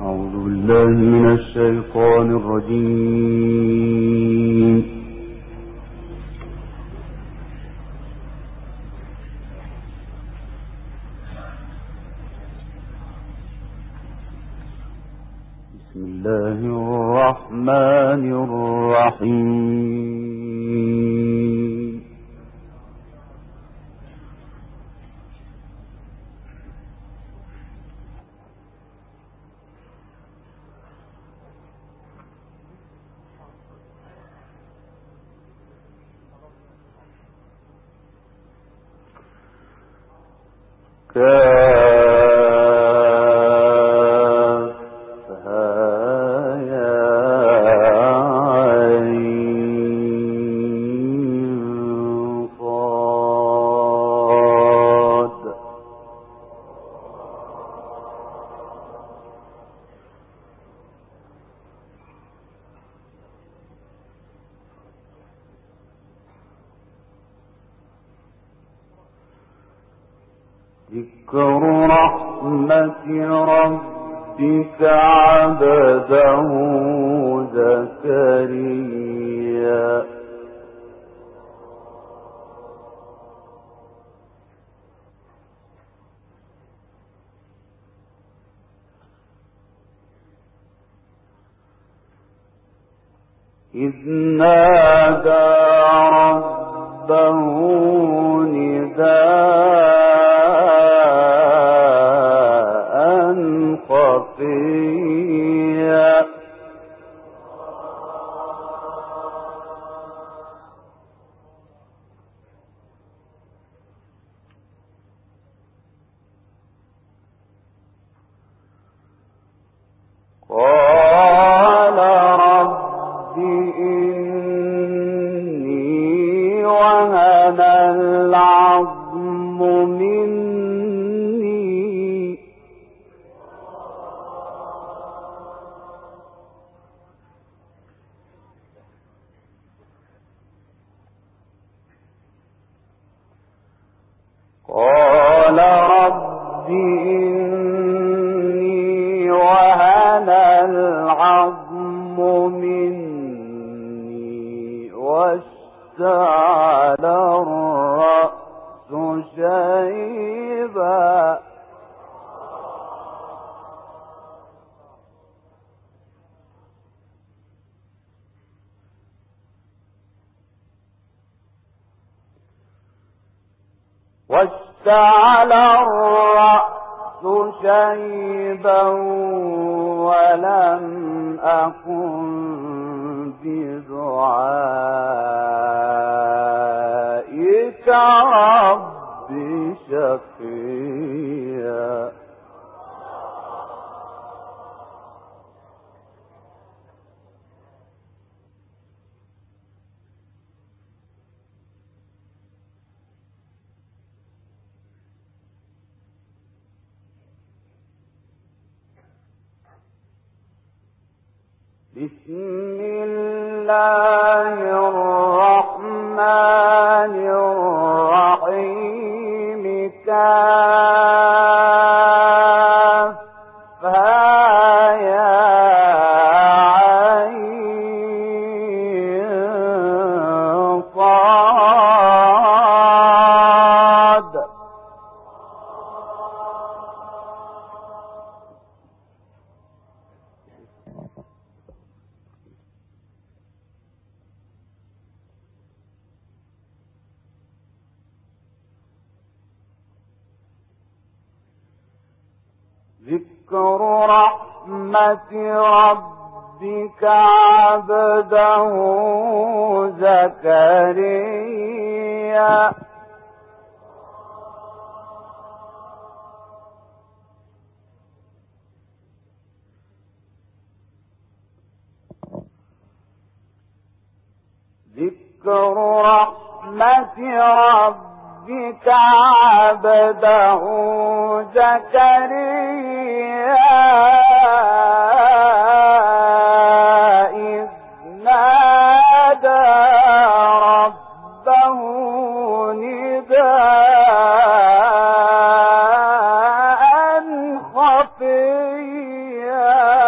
أعوذ بالله من الشيطان الرجيم. بسم الله الرحمن الرحيم. ذكر رحمة ربك عبده زكريا. إذ نادى ربه نداء خفيا. قال رب إني وهن العظم مني قال رب إني وهن العظم مني واشتعل الرأس شيبا. واشتعل الرأس شيبا ولم أكن بدعائك رب شقيا. بسم الله الرحمن الرحيم. كافها يا عين صاد. ذكر رحمة ربك عبده زكريا. ذكر رحمة ربك عبده زكريا إذ نادى ربه نداء خفيا.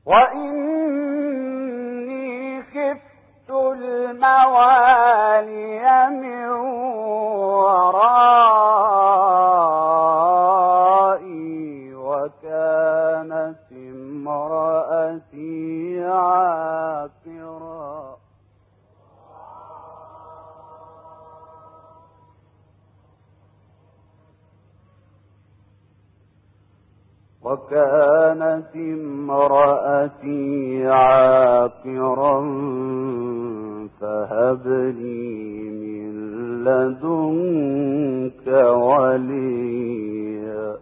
وإني خفت الموالي من ورائي وكانت امرأتي عاقرا فهب لي من لدنك وليا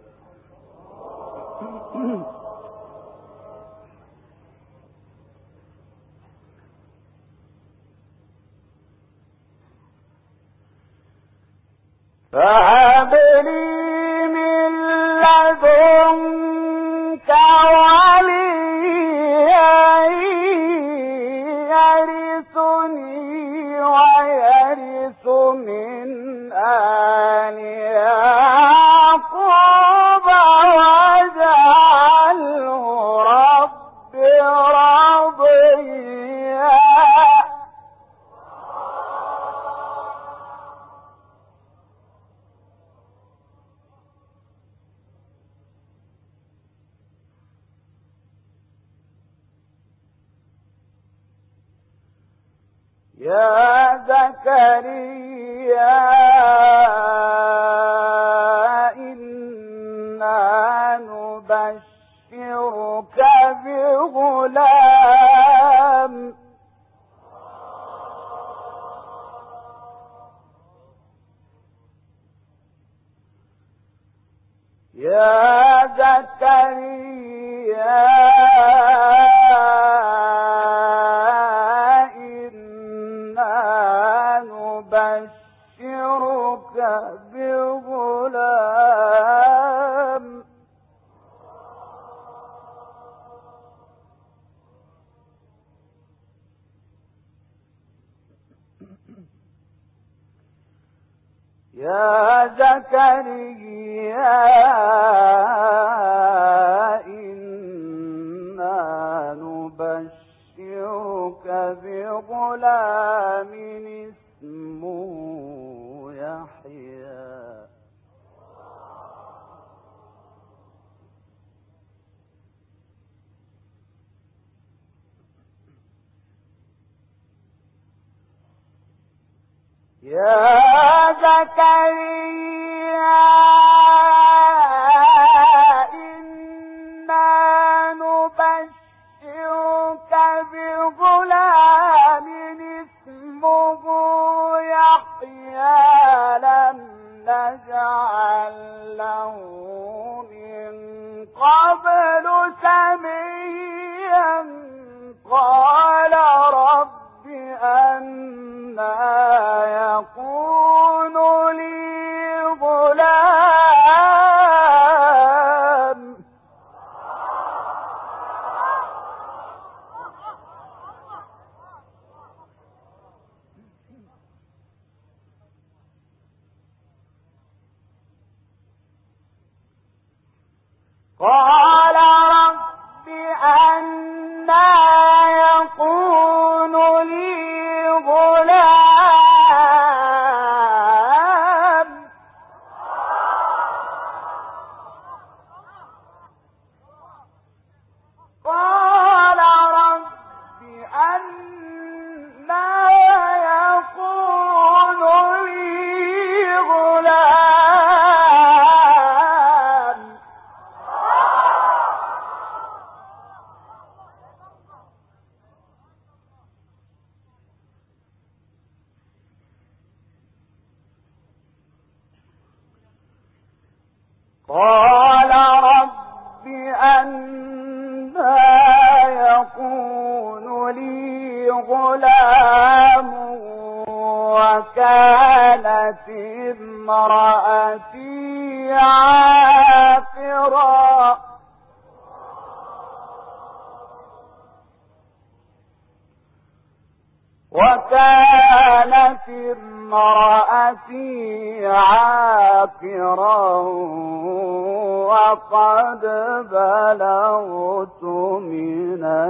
فهب لي من لدنك وليا يرثني ويرث من آل يعقوب واجعله رب رضيا يا زكريا إنا نبشرك بغلام يا زكريا نبشرك بغلام يا زكريا إنا نبشرك بغلام اسمه يحيى يا زكريا إنا نبشرك بغلام اسمه يحيى لم نجعل له من قبل سميا قال رب أنى يكون لي غلام قال رب أنى يكون لي غلام قال رب أنى يكون لي غلام قال رب أنى يكون لي غلام وكانت امرأتي عاقرا وكانت امرأتي عاقرا وقد بلغت من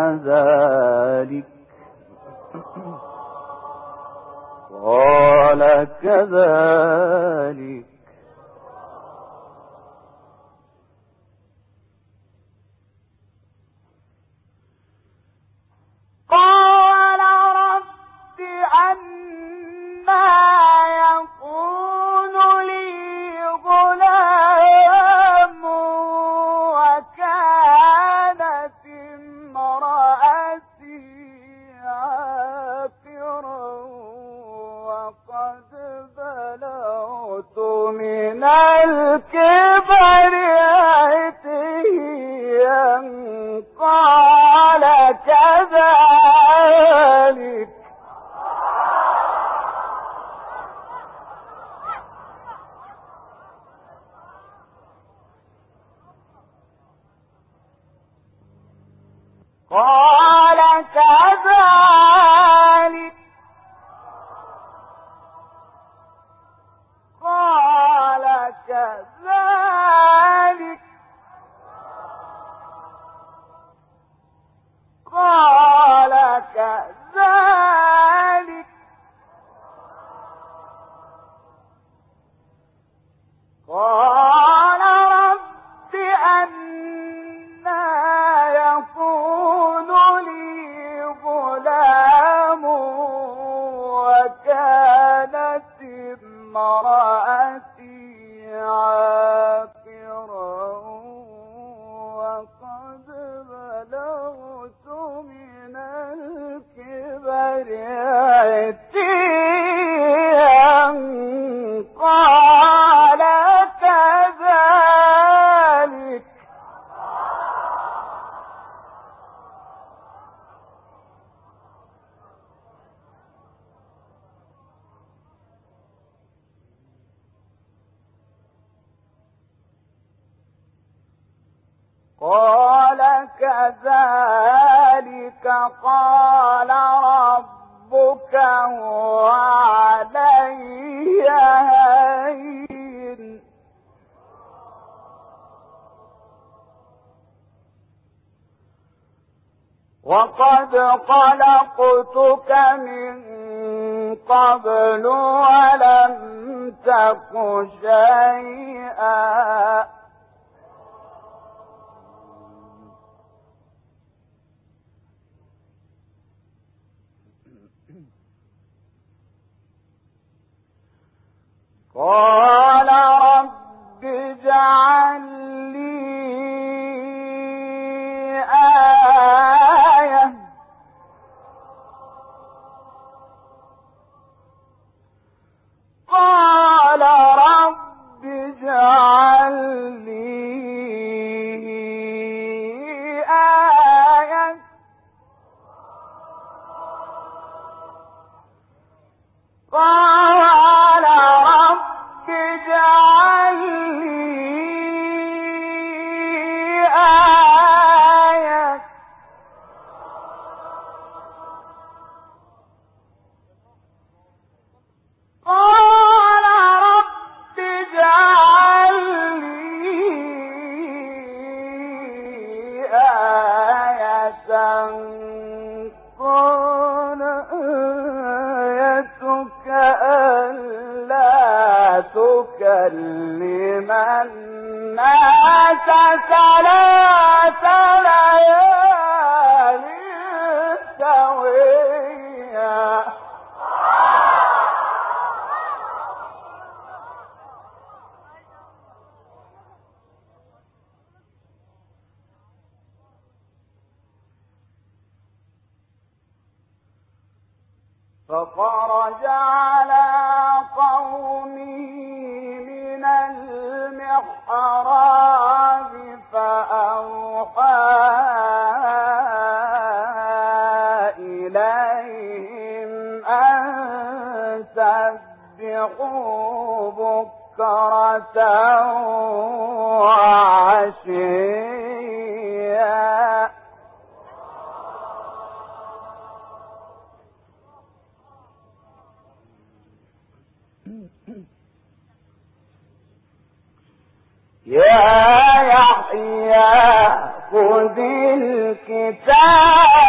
كذلك قال كذلك قال رب أنى يكون لي غلام وكانت امرأتي عاقرا وقد بلغت من الكبر عتيا قال كذلك قال كذلك قال كذلك قال كذلك قال رب أنى يكون لي غلام وكانت امرأتي عاقرا وقد بلغت من الكبر عتيا قال كذلك قال كذلك قال ربك هو علي هين وقد خلقتك من قبل ولم تك شيئا قال رب اجعل لي آية قال رب اجعل لي آية قال رب اجعل لي آية قال رب اجعل لي آية قال آيتك ألا تكلم الناس 3 ليال سويا فخرج على قومه من المحراب فأوحى إليهم أن سبحوا بكرة وعشيا يا يحيى خذ الكتاب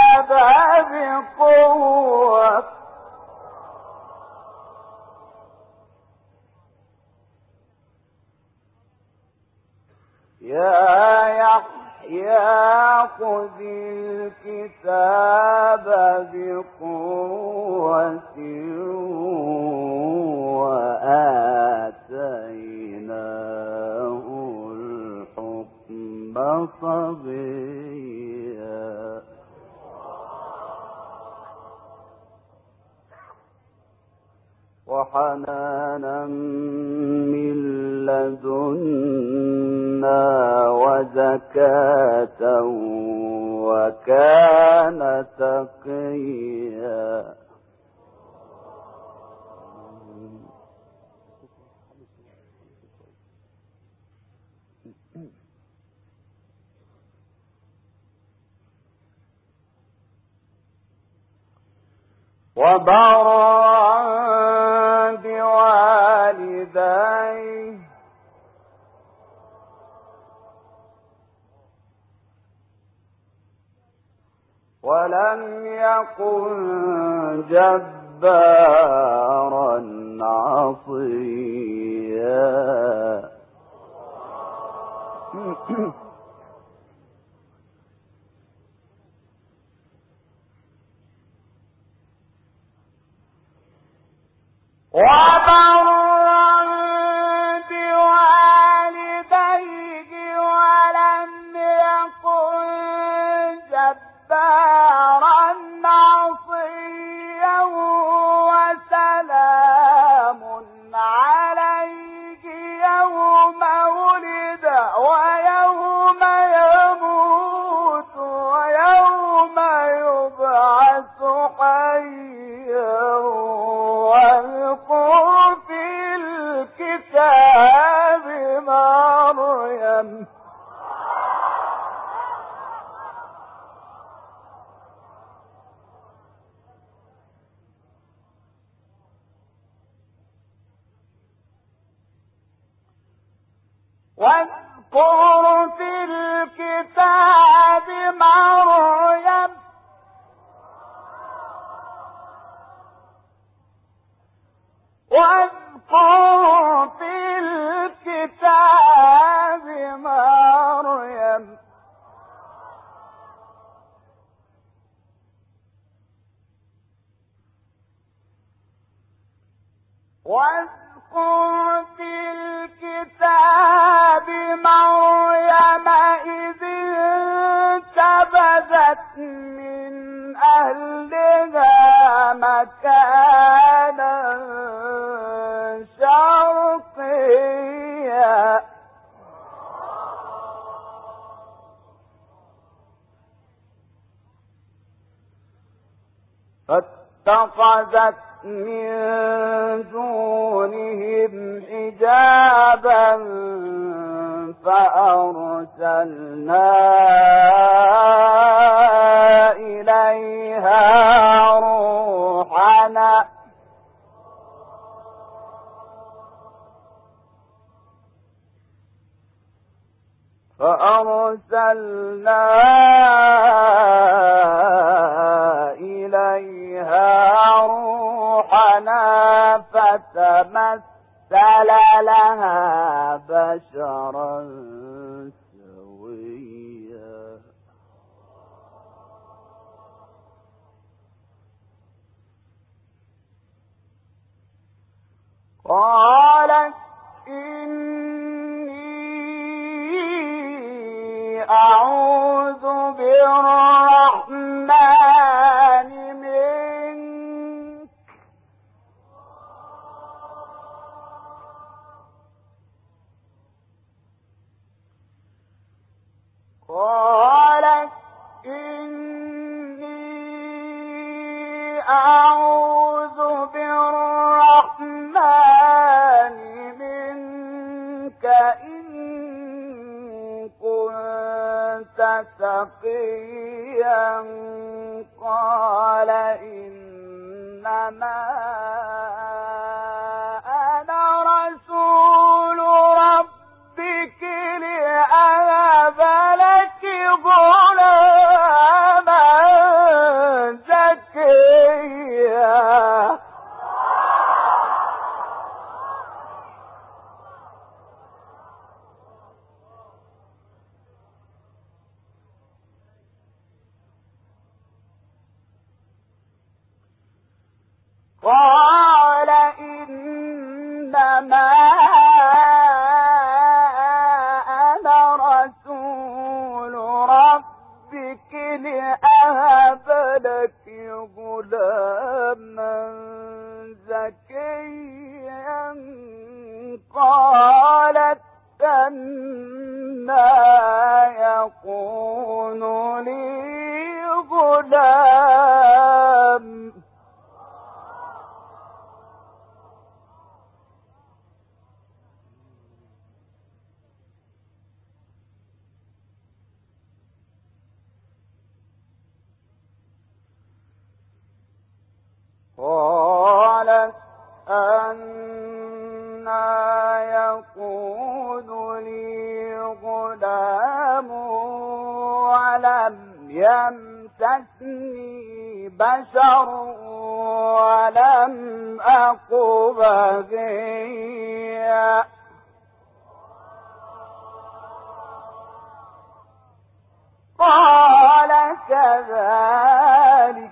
يا يحيى خذ الكتاب بقوة وآتيناه الحكم صبيا وحنانا من لدنا وزكاة وكان تقيا وبرا بوالديه ولم يكن جبارا عصيا وبرا بوالديه ولم يكن جبارا عصيا وسلام عليه يوم ولد ويوم يموت ويوم يبعث حيا واذكر في الكتاب مريم واذكر في الكتاب مريم واذكر في الكتاب مريم واذكر في الكتاب مريم إذ انتبذت من أهلها مكانا شرقيا فاتخذت من دونهم حجابا فأرسلنا إليها روحنا فتمثل لها بشرا سويا قالت إني أعوذ بالرحمن منك قالت إني أعوذ بالرحمن منك إن كنت تقيا قال إنما أنا رسول ربك لأهب لك غلاما زكيا يكون لي غلام قالت أنى يكون لي غلام ولم يمسسني بشر ولم أك بغيا قال كذلك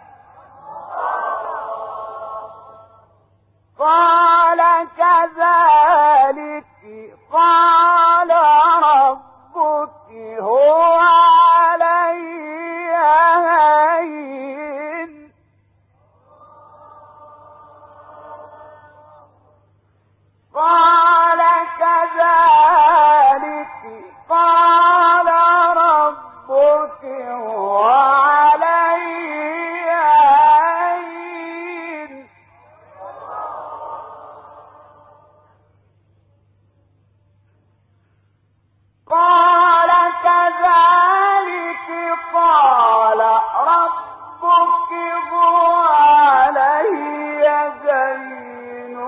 قال ربك هو علي هين قال كذلك قال ربك هو علي هين قال كذلك قال ربك هو علي هين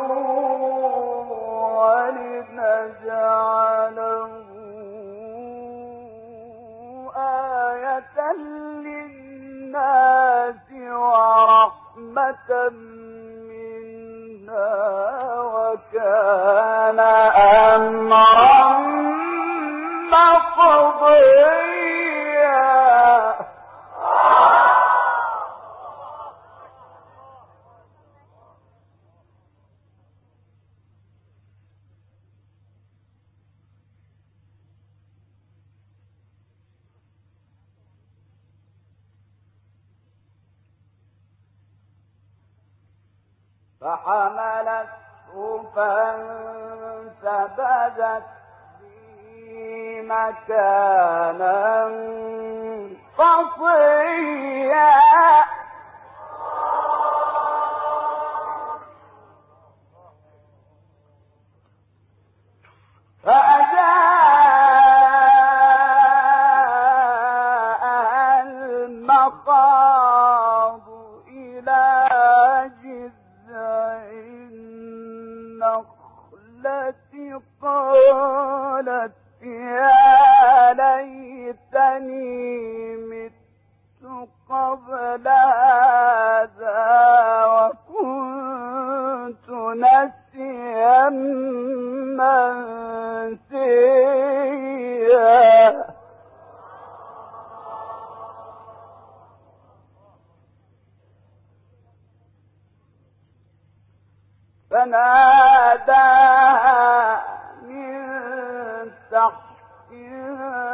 ولنجعله آية للناس ورحمة منا وكان أمرا مقضيا فحملته فانتبذت مكانا قصيا فأجاءها المخاض إلى جذع النخلة قالت يا ليتني مت قبل هذا وكنت نسيا منسيا فناداها من تحتها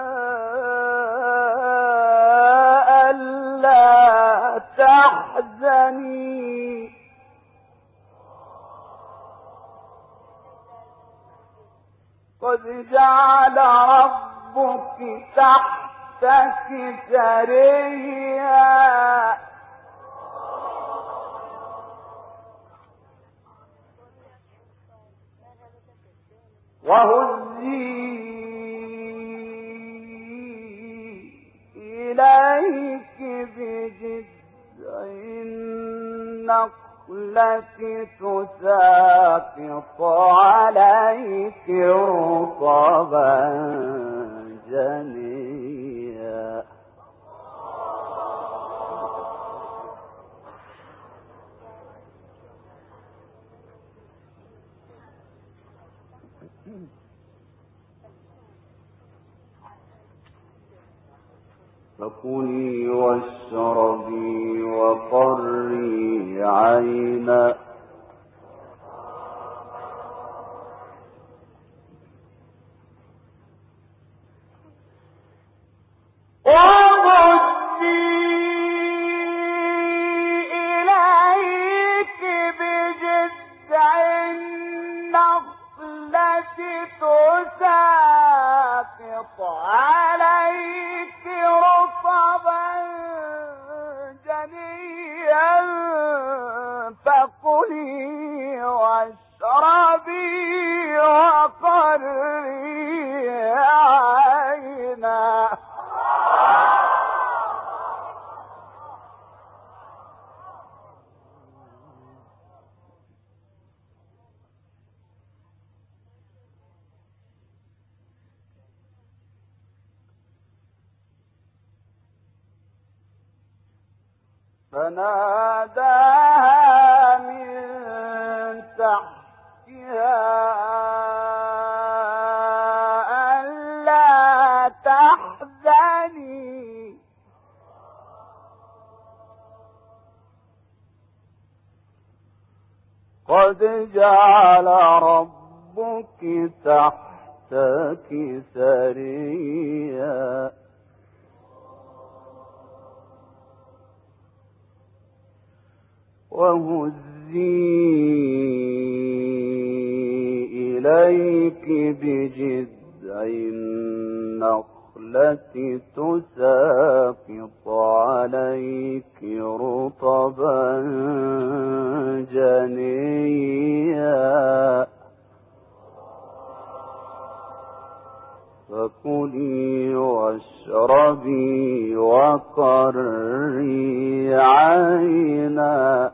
ألا تحزني قد جعل ربك تحتك سريا وهزي إليك بجذع النخلة تساقط عليك رطبا جنيا فكلي واشربي وقري عينا وهزي إليك بجذع النخلة تساقط عليك فناداها من تحتها ألا تحزني قد جعل ربك تحتك سريا وهزي إليك بجذع النخلة تساقط عليك رطبا جنيا فكلي واشربي وقري عينا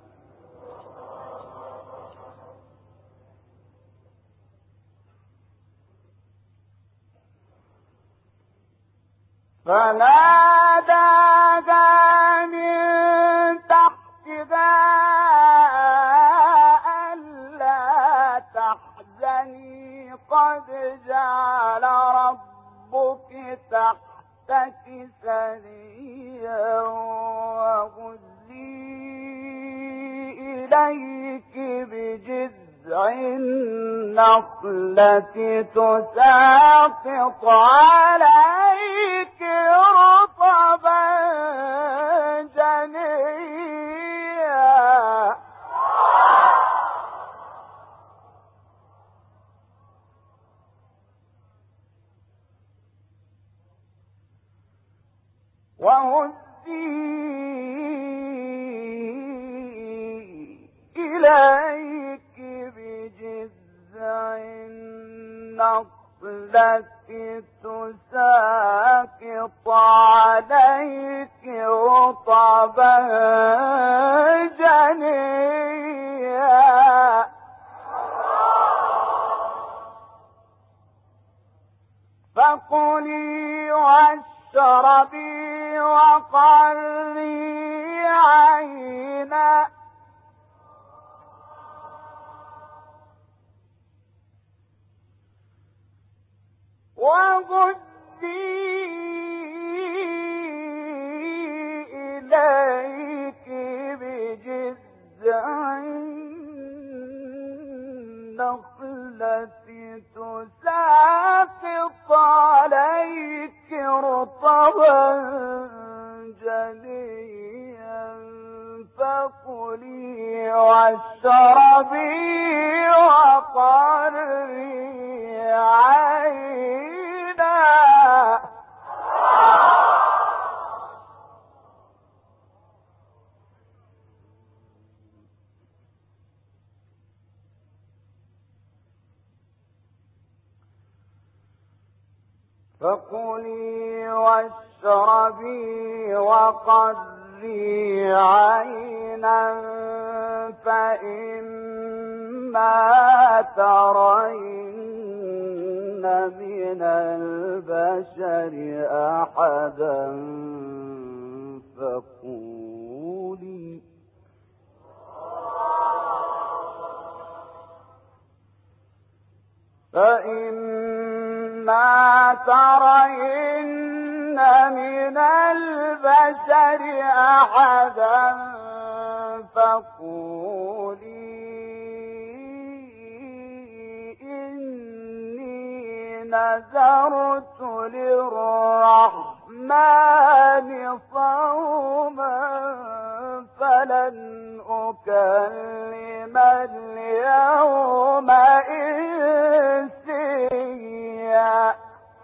فناداها من تحتها ألا تحزني قد جعل ربك تحتك سريا وهزي إليك بجذع النخلة تساقط عليك رطبا جنيا وهزي إليك بجذع النخلة تساقط عليك رطبا جنيا فكلي واشربي وقري عينا وهزي إليك بجذع النخلة تساقط عليك رطبا جنيا فكلي واشربي وقري عينا فكلي واشربي وقري عينا فإما ترين من البشر أحدا فقولي فإما ترين من البشر أحدا فقولي إني نذرت للرحمن صوما فلن أكلم اليوم إنسيا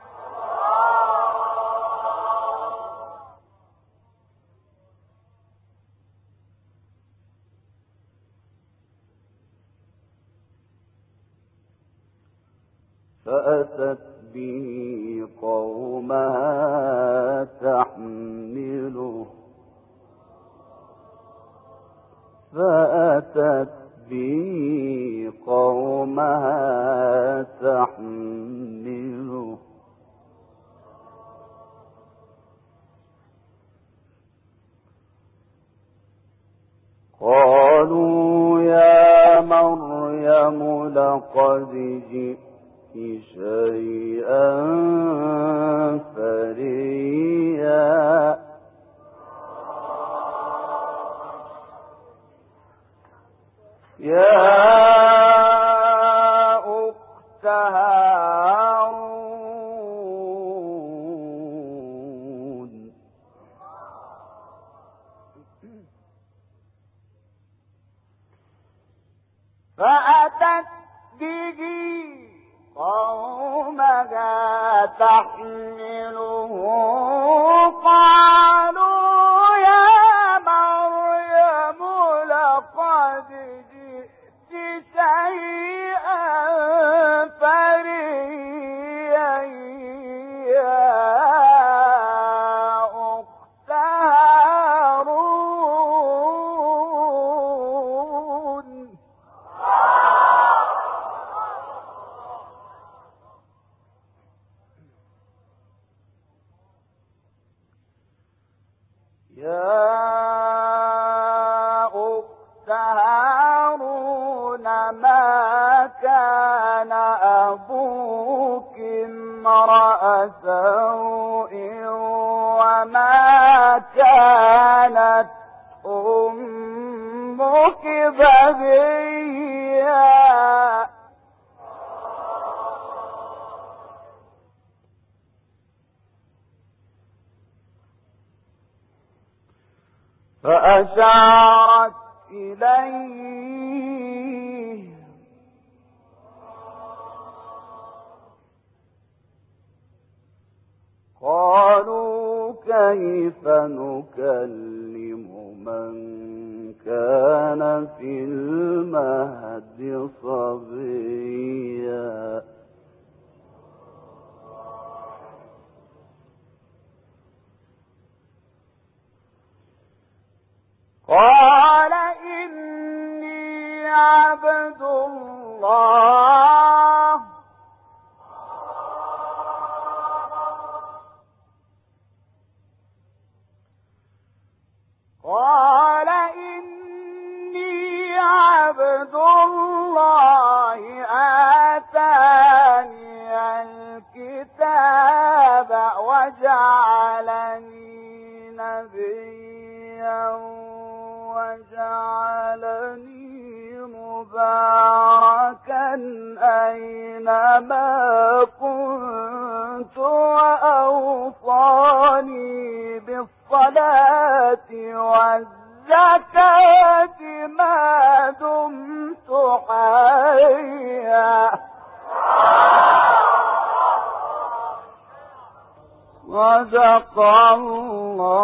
فأتت به قومها تحمله فأتت به قومها تحمله تحمله قالوا يا مريم لقد جئت شيئا فريا يا أخت هارون ما كان أبوك امرأ سوء وما كانت أمك بغيا فأشارت إليه قالوا كيف نكلم من كان في المهد صبيا قال إني عبد الله آتاني الكتاب وجعلني نبيا وجعلني مباركا أينما كنت وأوصاني بالصلاة والزكاة ما دمت حيا صدق الله